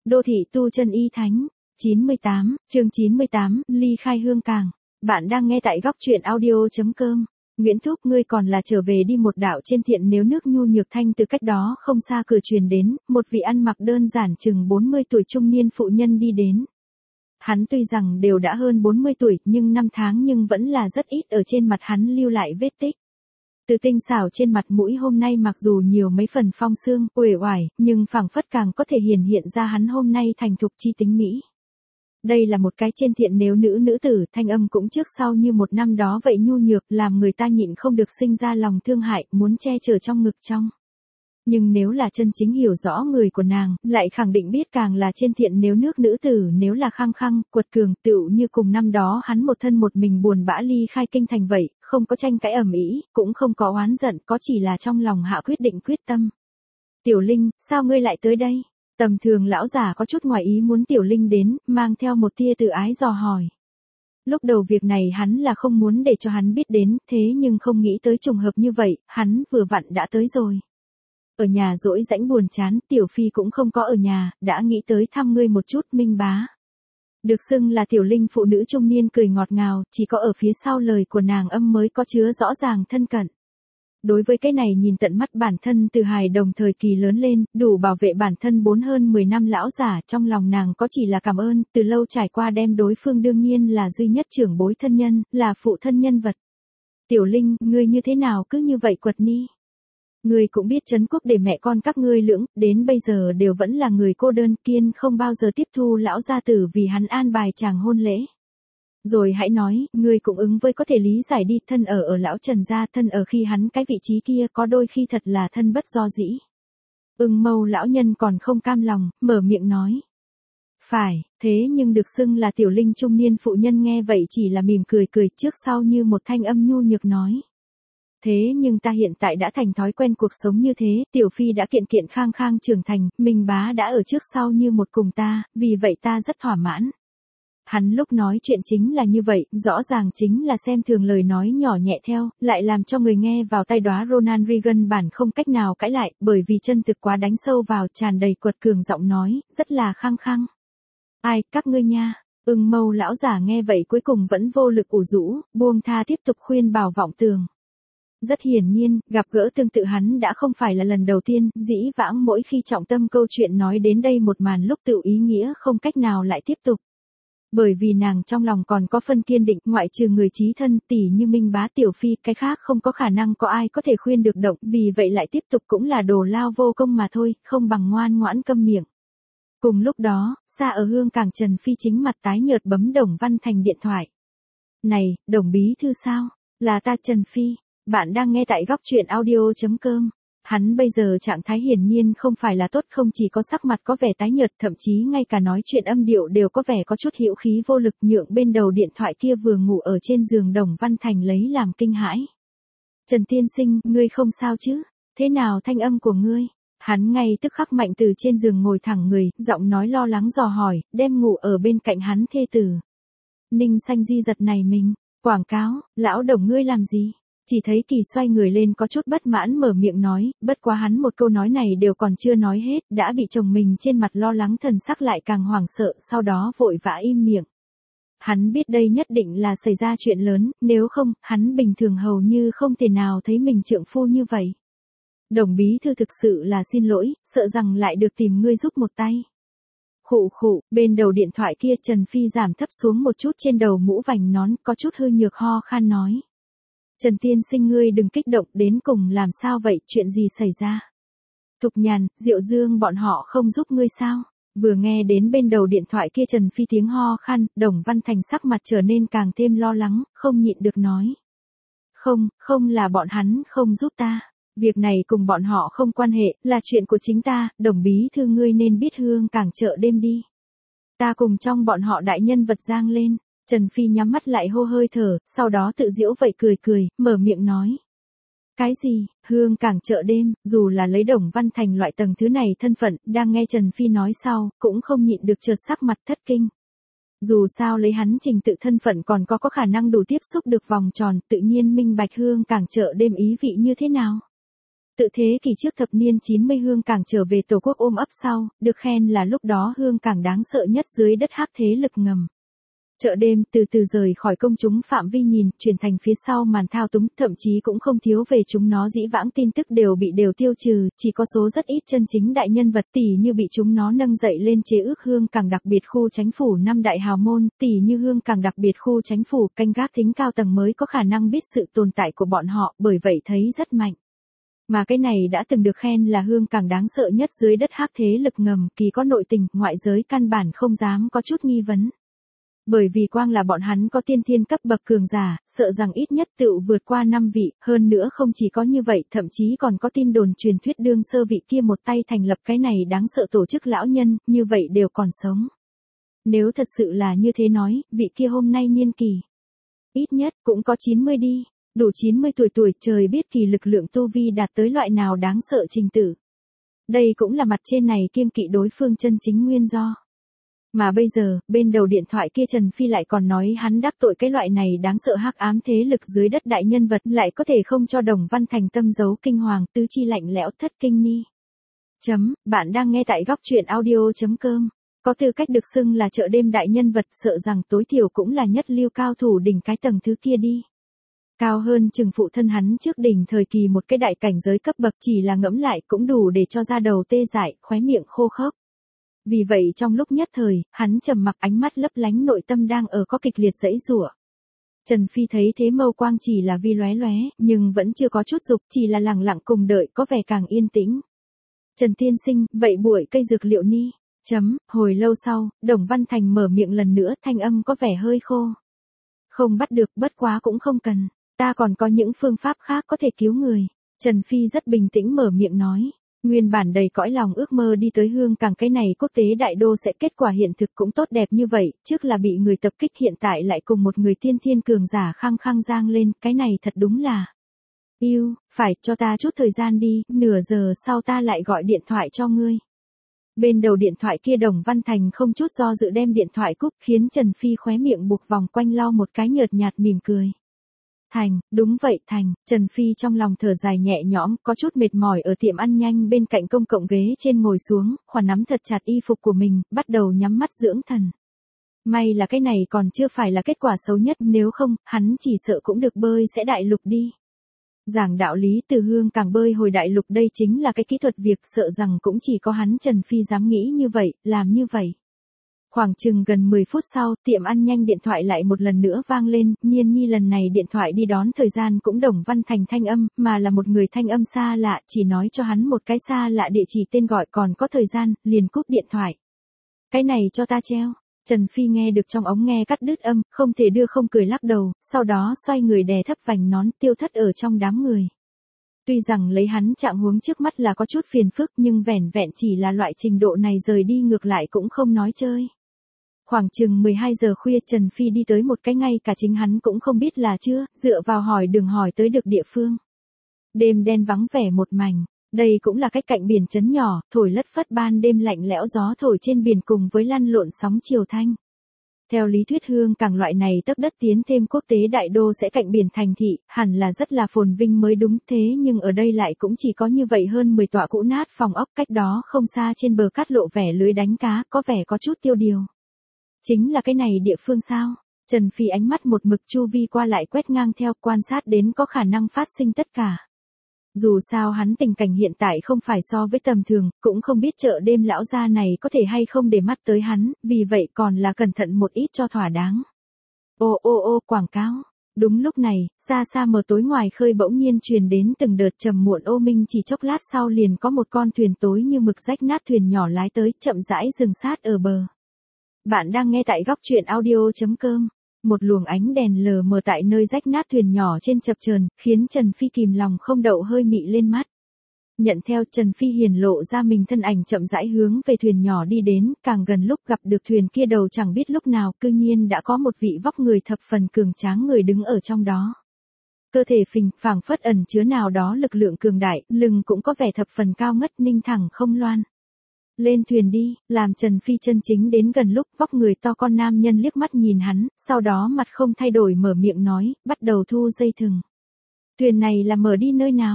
Đô thị tu chân y thánh. 98, chương 98, ly khai hương cảng. Bạn đang nghe tại góc truyện audio.com. Nguyễn Thúc, ngươi còn là trở về đi. Một đạo trên thiện nếu nước nhu nhược thanh từ cách đó không xa cửa truyền đến, một vị ăn mặc đơn giản chừng 40 tuổi trung niên phụ nhân đi đến. Hắn tuy rằng đều đã hơn 40 tuổi, nhưng năm tháng nhưng vẫn là rất ít ở trên mặt hắn lưu lại vết tích. Từ tinh xảo trên mặt mũi hôm nay mặc dù nhiều mấy phần phong sương, uể oải, nhưng phảng phất càng có thể hiện ra hắn hôm nay thành thục chi tính mỹ. Đây là một cái trên thiện nếu nữ tử, thanh âm cũng trước sau như một năm đó vậy nhu nhược, làm người ta nhịn không được sinh ra lòng thương hại, muốn che chở trong ngực trong. Nhưng nếu là chân chính hiểu rõ người của nàng, lại khẳng định biết càng là trên thiện nếu nước nữ tử, nếu là khăng khăng, quật cường, tựu như cùng năm đó hắn một thân một mình buồn bã ly khai kinh thành vậy, không có tranh cãi ầm ĩ, cũng không có oán giận, có chỉ là trong lòng hạ quyết định quyết tâm. Tiểu Linh, sao ngươi lại tới đây? Tầm thường lão già có chút ngoài ý muốn Tiểu Linh đến, mang theo một tia tự ái dò hỏi. Lúc đầu việc này hắn là không muốn để cho hắn biết đến, thế nhưng không nghĩ tới trùng hợp như vậy, hắn vừa vặn đã tới rồi. Ở nhà rỗi rãnh buồn chán, Tiểu Phi cũng không có ở nhà, đã nghĩ tới thăm ngươi một chút. Minh bá. Được xưng là Tiểu Linh phụ nữ trung niên cười ngọt ngào, chỉ có ở phía sau lời của nàng âm mới có chứa rõ ràng thân cận. Đối với cái này nhìn tận mắt bản thân từ hài đồng thời kỳ lớn lên, đủ bảo vệ bản thân hơn 10 năm lão giả, trong lòng nàng có chỉ là cảm ơn, từ lâu trải qua đem đối phương đương nhiên là duy nhất trưởng bối thân nhân, là phụ thân nhân vật. Tiểu Linh, ngươi như thế nào cứ như vậy quật ni? Ngươi cũng biết trấn quốc để mẹ con các ngươi lưỡng, đến bây giờ đều vẫn là người cô đơn, kiên không bao giờ tiếp thu lão gia tử vì hắn an bài chàng hôn lễ. Rồi hãy nói, ngươi cũng ứng với có thể lý giải đi, thân ở lão Trần gia, thân ở khi hắn cái vị trí kia có đôi khi thật là thân bất do dĩ. Mâu lão nhân còn không cam lòng, mở miệng nói. Phải, thế nhưng được xưng là Tiểu Linh trung niên phụ nhân nghe vậy chỉ là mỉm cười trước sau như một thanh âm nhu nhược nói. Thế nhưng ta hiện tại đã thành thói quen cuộc sống như thế, Tiểu Phi đã kiện khang khang trưởng thành, Minh bá đã ở trước sau như một cùng ta, vì vậy ta rất thỏa mãn. Hắn lúc nói chuyện chính là như vậy, rõ ràng chính là xem thường lời nói nhỏ nhẹ theo, lại làm cho người nghe vào tai đóa Ronald Reagan bản không cách nào cãi lại, bởi vì chân thực quá đánh sâu vào, tràn đầy quật cường giọng nói, rất là khăng khăng. Ai, các ngươi nha. Mâu lão giả nghe vậy cuối cùng vẫn vô lực ủ rũ, buông tha tiếp tục khuyên bảo vọng tường. Rất hiển nhiên, gặp gỡ tương tự hắn đã không phải là lần đầu tiên, dĩ vãng mỗi khi trọng tâm câu chuyện nói đến đây một màn lúc tự ý nghĩa không cách nào lại tiếp tục. Bởi vì nàng trong lòng còn có phân kiên định, ngoại trừ người chí thân tỷ như Minh bá Tiểu Phi, cái khác không có khả năng có ai có thể khuyên được động, vì vậy lại tiếp tục cũng là đồ lao vô công mà thôi, không bằng ngoan ngoãn câm miệng. Cùng lúc đó, xa ở hương cảng Trần Phi chính mặt tái nhợt bấm Đồng Văn Thành điện thoại. Này, Đồng bí thư sao? Là ta Trần Phi. Bạn đang nghe tại góc truyện audio.com. Hắn bây giờ trạng thái hiển nhiên không phải là tốt, không chỉ có sắc mặt có vẻ tái nhợt, thậm chí ngay cả nói chuyện âm điệu đều có vẻ có chút hữu khí vô lực, nhượng bên đầu điện thoại kia vừa ngủ ở trên giường Đồng Văn Thành lấy làm kinh hãi. Trần tiên sinh, ngươi không sao chứ? Thế nào thanh âm của ngươi? Hắn ngay tức khắc mạnh từ trên giường ngồi thẳng người, giọng nói lo lắng dò hỏi, đem ngủ ở bên cạnh hắn thê tử. Ninh Xanh Di giật này mình, quảng cáo, lão Đồng ngươi làm gì? Chỉ thấy Kỳ xoay người lên có chút bất mãn mở miệng nói, bất quá hắn một câu nói này đều còn chưa nói hết, đã bị chồng mình trên mặt lo lắng thần sắc lại càng hoảng sợ, sau đó vội vã im miệng. Hắn biết đây nhất định là xảy ra chuyện lớn, nếu không, hắn bình thường hầu như không thể nào thấy mình trượng phu như vậy. Đồng bí thư thực sự là xin lỗi, sợ rằng lại được tìm ngươi giúp một tay. Khụ khụ, bên đầu điện thoại kia Trần Phi giảm thấp xuống một chút trên đầu mũ vành nón, có chút hư nhược ho khan nói. Trần tiên sinh ngươi đừng kích động, đến cùng làm sao vậy, chuyện gì xảy ra? Thục Nhàn, Diệu Dương bọn họ không giúp ngươi sao? Vừa nghe đến bên đầu điện thoại kia Trần Phi tiếng ho khan, Đồng Văn Thành sắc mặt trở nên càng thêm lo lắng, không nhịn được nói. Không là bọn hắn không giúp ta. Việc này cùng bọn họ không quan hệ, là chuyện của chính ta, Đồng bí thư ngươi nên biết hương cảng chợ đêm đi. Ta cùng trong bọn họ đại nhân vật giang lên. Trần Phi nhắm mắt lại hô hơi thở, sau đó tự giễu vậy cười, mở miệng nói. Cái gì, hương cảng chợ đêm, dù là lấy Đồng Văn Thành loại tầng thứ này thân phận, đang nghe Trần Phi nói sau, cũng không nhịn được chợt sắc mặt thất kinh. Dù sao lấy hắn trình tự thân phận còn có khả năng đủ tiếp xúc được vòng tròn, tự nhiên minh bạch hương cảng chợ đêm ý vị như thế nào. Tự thế kỷ trước thập niên 90 Hương Cảng trở về Tổ quốc ôm ấp sau, được khen là lúc đó Hương Cảng đáng sợ nhất dưới đất hắc thế lực ngầm. Chợ đêm từ từ rời khỏi công chúng phạm vi nhìn, chuyển thành phía sau màn thao túng, thậm chí cũng không thiếu về chúng nó dĩ vãng tin tức đều tiêu trừ, chỉ có số rất ít chân chính đại nhân vật tỷ như bị chúng nó nâng dậy lên chế ước Hương Cảng đặc biệt khu chánh phủ 5 đại hào môn, tỷ như Hương Cảng đặc biệt khu chánh phủ canh gác thính cao tầng mới có khả năng biết sự tồn tại của bọn họ, bởi vậy thấy rất mạnh. Mà cái này đã từng được khen là Hương Cảng đáng sợ nhất dưới đất hắc thế lực ngầm, kỳ có nội tình, ngoại giới căn bản không dám có chút nghi vấn. Bởi vì quang là bọn hắn có tiên thiên cấp bậc cường giả, sợ rằng ít nhất tựu vượt qua 5 vị, hơn nữa không chỉ có như vậy, thậm chí còn có tin đồn truyền thuyết đương sơ vị kia một tay thành lập cái này đáng sợ tổ chức lão nhân, như vậy đều còn sống. Nếu thật sự là như thế nói, vị kia hôm nay niên kỳ, ít nhất cũng có 90 đi, đủ 90 tuổi trời biết kỳ lực lượng tu vi đạt tới loại nào đáng sợ trình tự. Đây cũng là mặt trên này kiêng kỵ đối phương chân chính nguyên do. Mà bây giờ, bên đầu điện thoại kia Trần Phi lại còn nói hắn đắc tội cái loại này đáng sợ hắc ám thế lực dưới đất đại nhân vật lại có thể không cho Đồng Văn Thành tâm giấu kinh hoàng tứ chi lạnh lẽo thất kinh ni. Bạn đang nghe tại góc truyện audio.com. Có tư cách được xưng là chợ đêm đại nhân vật sợ rằng tối thiểu cũng là nhất lưu cao thủ đỉnh cái tầng thứ kia đi. Cao hơn chừng phụ thân hắn trước đỉnh thời kỳ một cái đại cảnh giới cấp bậc chỉ là ngẫm lại cũng đủ để cho da đầu tê dại, khóe miệng khô khốc. Vì vậy trong lúc nhất thời, hắn trầm mặc ánh mắt lấp lánh nội tâm đang ở có kịch liệt giãy giụa. Trần Phi thấy thế mâu quang chỉ là vi lóe lóe, nhưng vẫn chưa có chút dục, chỉ là lặng lặng cùng đợi có vẻ càng yên tĩnh. Trần tiên sinh, vậy buổi cây dược liệu ni? Hồi lâu sau, Đồng Văn Thành mở miệng lần nữa, thanh âm có vẻ hơi khô. Không bắt được, bất quá cũng không cần, ta còn có những phương pháp khác có thể cứu người. Trần Phi rất bình tĩnh mở miệng nói. Nguyên bản đầy cõi lòng ước mơ đi tới Hương Cảng cái này quốc tế đại đô sẽ kết quả hiện thực cũng tốt đẹp như vậy, trước là bị người tập kích hiện tại lại cùng một người tiên thiên cường giả khăng khăng giang lên, cái này thật đúng là. Phải cho ta chút thời gian đi, nửa giờ sau ta lại gọi điện thoại cho ngươi. Bên đầu điện thoại kia Đồng Văn Thành không chút do dự đem điện thoại cúp khiến Trần Phi khóe miệng buộc vòng quanh lau một cái nhợt nhạt mỉm cười. Thành, đúng vậy Thành, Trần Phi trong lòng thở dài nhẹ nhõm, có chút mệt mỏi ở tiệm ăn nhanh bên cạnh công cộng ghế trên ngồi xuống, khoản nắm thật chặt y phục của mình, bắt đầu nhắm mắt dưỡng thần. May là cái này còn chưa phải là kết quả xấu nhất, nếu không, hắn chỉ sợ cũng được bơi sẽ đại lục đi. Giảng đạo lý từ Hương Cảng bơi hồi đại lục đây chính là cái kỹ thuật việc sợ rằng cũng chỉ có hắn Trần Phi dám nghĩ như vậy, làm như vậy. Khoảng chừng gần 10 phút sau, tiệm ăn nhanh điện thoại lại một lần nữa vang lên, Nhiên Nhi lần này điện thoại đi đón thời gian cũng Đồng Văn Thành thanh âm, mà là một người thanh âm xa lạ, chỉ nói cho hắn một cái xa lạ địa chỉ tên gọi còn có thời gian, liền cúp điện thoại. Cái này cho ta treo. Trần Phi nghe được trong ống nghe cắt đứt âm, không thể đưa không cười lắc đầu, sau đó xoay người đè thấp vành nón tiêu thất ở trong đám người. Tuy rằng lấy hắn trạng huống trước mắt là có chút phiền phức nhưng vẻn vẹn chỉ là loại trình độ này rời đi ngược lại cũng không nói chơi. Khoảng chừng 12 giờ khuya Trần Phi đi tới một cái ngay cả chính hắn cũng không biết là chưa, dựa vào hỏi đường hỏi tới được địa phương. Đêm đen vắng vẻ một mảnh, đây cũng là cách cạnh biển trấn nhỏ, thổi lất phất ban đêm lạnh lẽo gió thổi trên biển cùng với lăn lộn sóng chiều thanh. Theo lý thuyết Hương Cảng loại này tấc đất tiến thêm quốc tế đại đô sẽ cạnh biển thành thị, hẳn là rất là phồn vinh mới đúng thế nhưng ở đây lại cũng chỉ có như vậy hơn 10 tọa cũ nát phòng ốc cách đó không xa trên bờ cát lộ vẻ lưới đánh cá, có vẻ có chút tiêu điều. Chính là cái này địa phương sao? Trần Phi ánh mắt một mực chu vi qua lại quét ngang theo quan sát đến có khả năng phát sinh tất cả. Dù sao hắn tình cảnh hiện tại không phải so với tầm thường, cũng không biết chợ đêm lão gia này có thể hay không để mắt tới hắn, vì vậy còn là cẩn thận một ít cho thỏa đáng. Ô, quảng cáo. Đúng lúc này, xa xa mờ tối ngoài khơi bỗng nhiên truyền đến từng đợt trầm muộn ô minh chỉ chốc lát sau liền có một con thuyền tối như mực rách nát thuyền nhỏ lái tới chậm rãi dừng sát ở bờ. Bạn đang nghe tại góc truyện audio.com. Một luồng ánh đèn lờ mờ tại nơi rách nát thuyền nhỏ trên chập chờn, khiến Trần Phi kìm lòng không đậu hơi mị lên mắt. Nhận theo Trần Phi hiển lộ ra mình thân ảnh chậm rãi hướng về thuyền nhỏ đi đến, càng gần lúc gặp được thuyền kia đầu chẳng biết lúc nào, cư nhiên đã có một vị vóc người thập phần cường tráng người đứng ở trong đó. Cơ thể phình phảng phất ẩn chứa nào đó lực lượng cường đại, lưng cũng có vẻ thập phần cao ngất ninh thẳng không loan. Lên thuyền đi, làm Trần Phi chân chính đến gần lúc vóc người to con nam nhân liếc mắt nhìn hắn, sau đó mặt không thay đổi mở miệng nói, bắt đầu thu dây thừng. Thuyền này là mở đi nơi nào?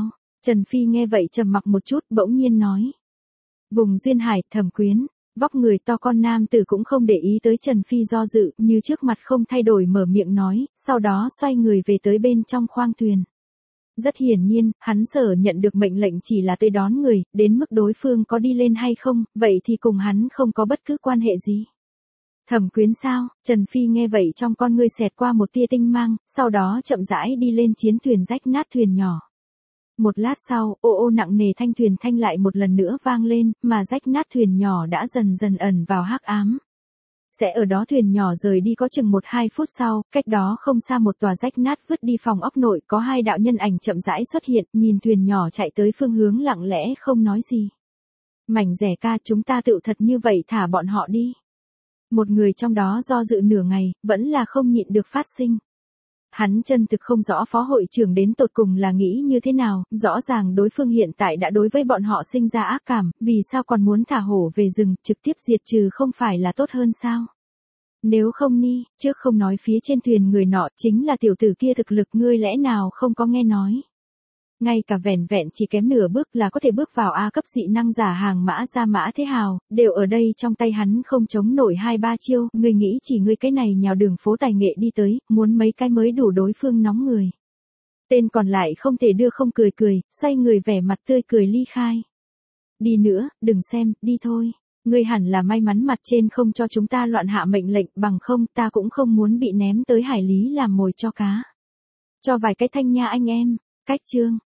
Trần Phi nghe vậy trầm mặc một chút, bỗng nhiên nói. Vùng duyên hải, Thẩm Quyến, vóc người to con nam tử cũng không để ý tới Trần Phi do dự, như trước mặt không thay đổi mở miệng nói, sau đó xoay người về tới bên trong khoang thuyền. Rất hiển nhiên, hắn sở nhận được mệnh lệnh chỉ là tới đón người, đến mức đối phương có đi lên hay không, vậy thì cùng hắn không có bất cứ quan hệ gì. Thẩm Quyến sao? Trần Phi nghe vậy trong con ngươi xẹt qua một tia tinh mang, sau đó chậm rãi đi lên chiến thuyền rách nát thuyền nhỏ. Một lát sau, ô ô nặng nề thanh thuyền thanh lại một lần nữa vang lên, mà rách nát thuyền nhỏ đã dần dần ẩn vào hắc ám. Sẽ ở đó thuyền nhỏ rời đi có chừng 1-2 phút sau, cách đó không xa một tòa rách nát vứt đi phòng ốc nội có 2 đạo nhân ảnh chậm rãi xuất hiện, nhìn thuyền nhỏ chạy tới phương hướng lặng lẽ không nói gì. Mảnh rẻ ca, chúng ta tự thật như vậy thả bọn họ đi. Một người trong đó do dự nửa ngày, vẫn là không nhịn được phát sinh. Hắn chân thực không rõ phó hội trưởng đến tột cùng là nghĩ như thế nào, rõ ràng đối phương hiện tại đã đối với bọn họ sinh ra ác cảm, vì sao còn muốn thả hổ về rừng, trực tiếp diệt trừ không phải là tốt hơn sao? Nếu không ni, trước không nói phía trên thuyền người nọ chính là tiểu tử kia thực lực ngươi lẽ nào không có nghe nói. Ngay cả vẻn vẹn chỉ kém nửa bước là có thể bước vào A cấp dị năng giả hàng mã ra mã thế hào, đều ở đây trong tay hắn không chống nổi 2-3 chiêu, người nghĩ chỉ ngươi cái này nhào đường phố tài nghệ đi tới, muốn mấy cái mới đủ đối phương nóng người. Tên còn lại không thể đưa không cười cười, xoay người vẻ mặt tươi cười ly khai. Đi nữa, đừng xem, đi thôi. Ngươi hẳn là may mắn mặt trên không cho chúng ta loạn hạ mệnh lệnh, bằng không ta cũng không muốn bị ném tới hải lý làm mồi cho cá. Cho vài cái thanh nha anh em. Cách chương